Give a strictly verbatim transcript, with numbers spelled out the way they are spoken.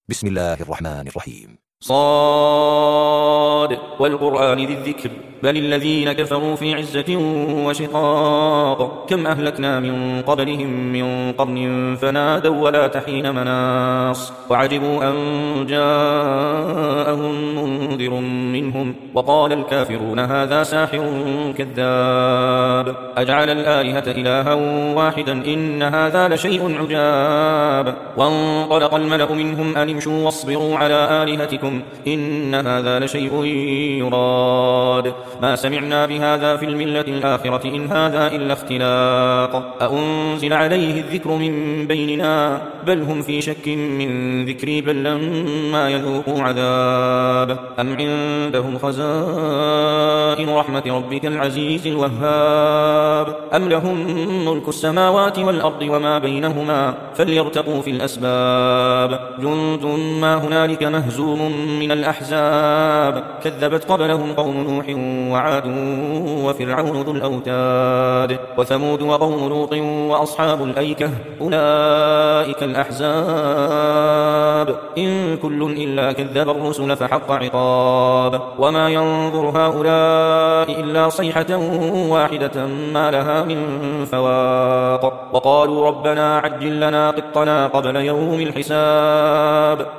بسم الله الرحمن الرحيم. صاد والقرآن ذي الذكر بل الذين كفروا في عزة وشقاق كم أهلكنا من قبلهم من قرن فنادوا ولا تحين مناص وعجبوا أن جاءهم منذر منهم وقال الكافرون هذا ساحر كذاب أجعل الآلهة إلها واحدا إن هذا لشيء عجاب وانطلق الملأ منهم أن امشوا واصبروا على آلهتكم إن هذا لشيء يراد ما سمعنا بهذا في الملة الآخرة إن هذا إلا اختلاق أأنزل عليه الذكر من بيننا بل هم في شك من ذكري بل لما يذوقوا عذاب أم عندهم خزائن رحمة ربك العزيز الوهاب أم لهم ملك السماوات والأرض وما بينهما فليرتقوا في الأسباب جند ما هنالك مهزوم من الأحزاب كذبت قبلهم قوم نوح وعاد وفرعون ذو الأوتاد وثمود وقوم لوط وأصحاب الأيكة أولئك الأحزاب إن كل إلا كذب الرسل فحق عقاب وما ينظر هؤلاء إلا صيحة واحدة ما لها من فواق وقالوا ربنا عجل لنا قطنا قبل يوم الحساب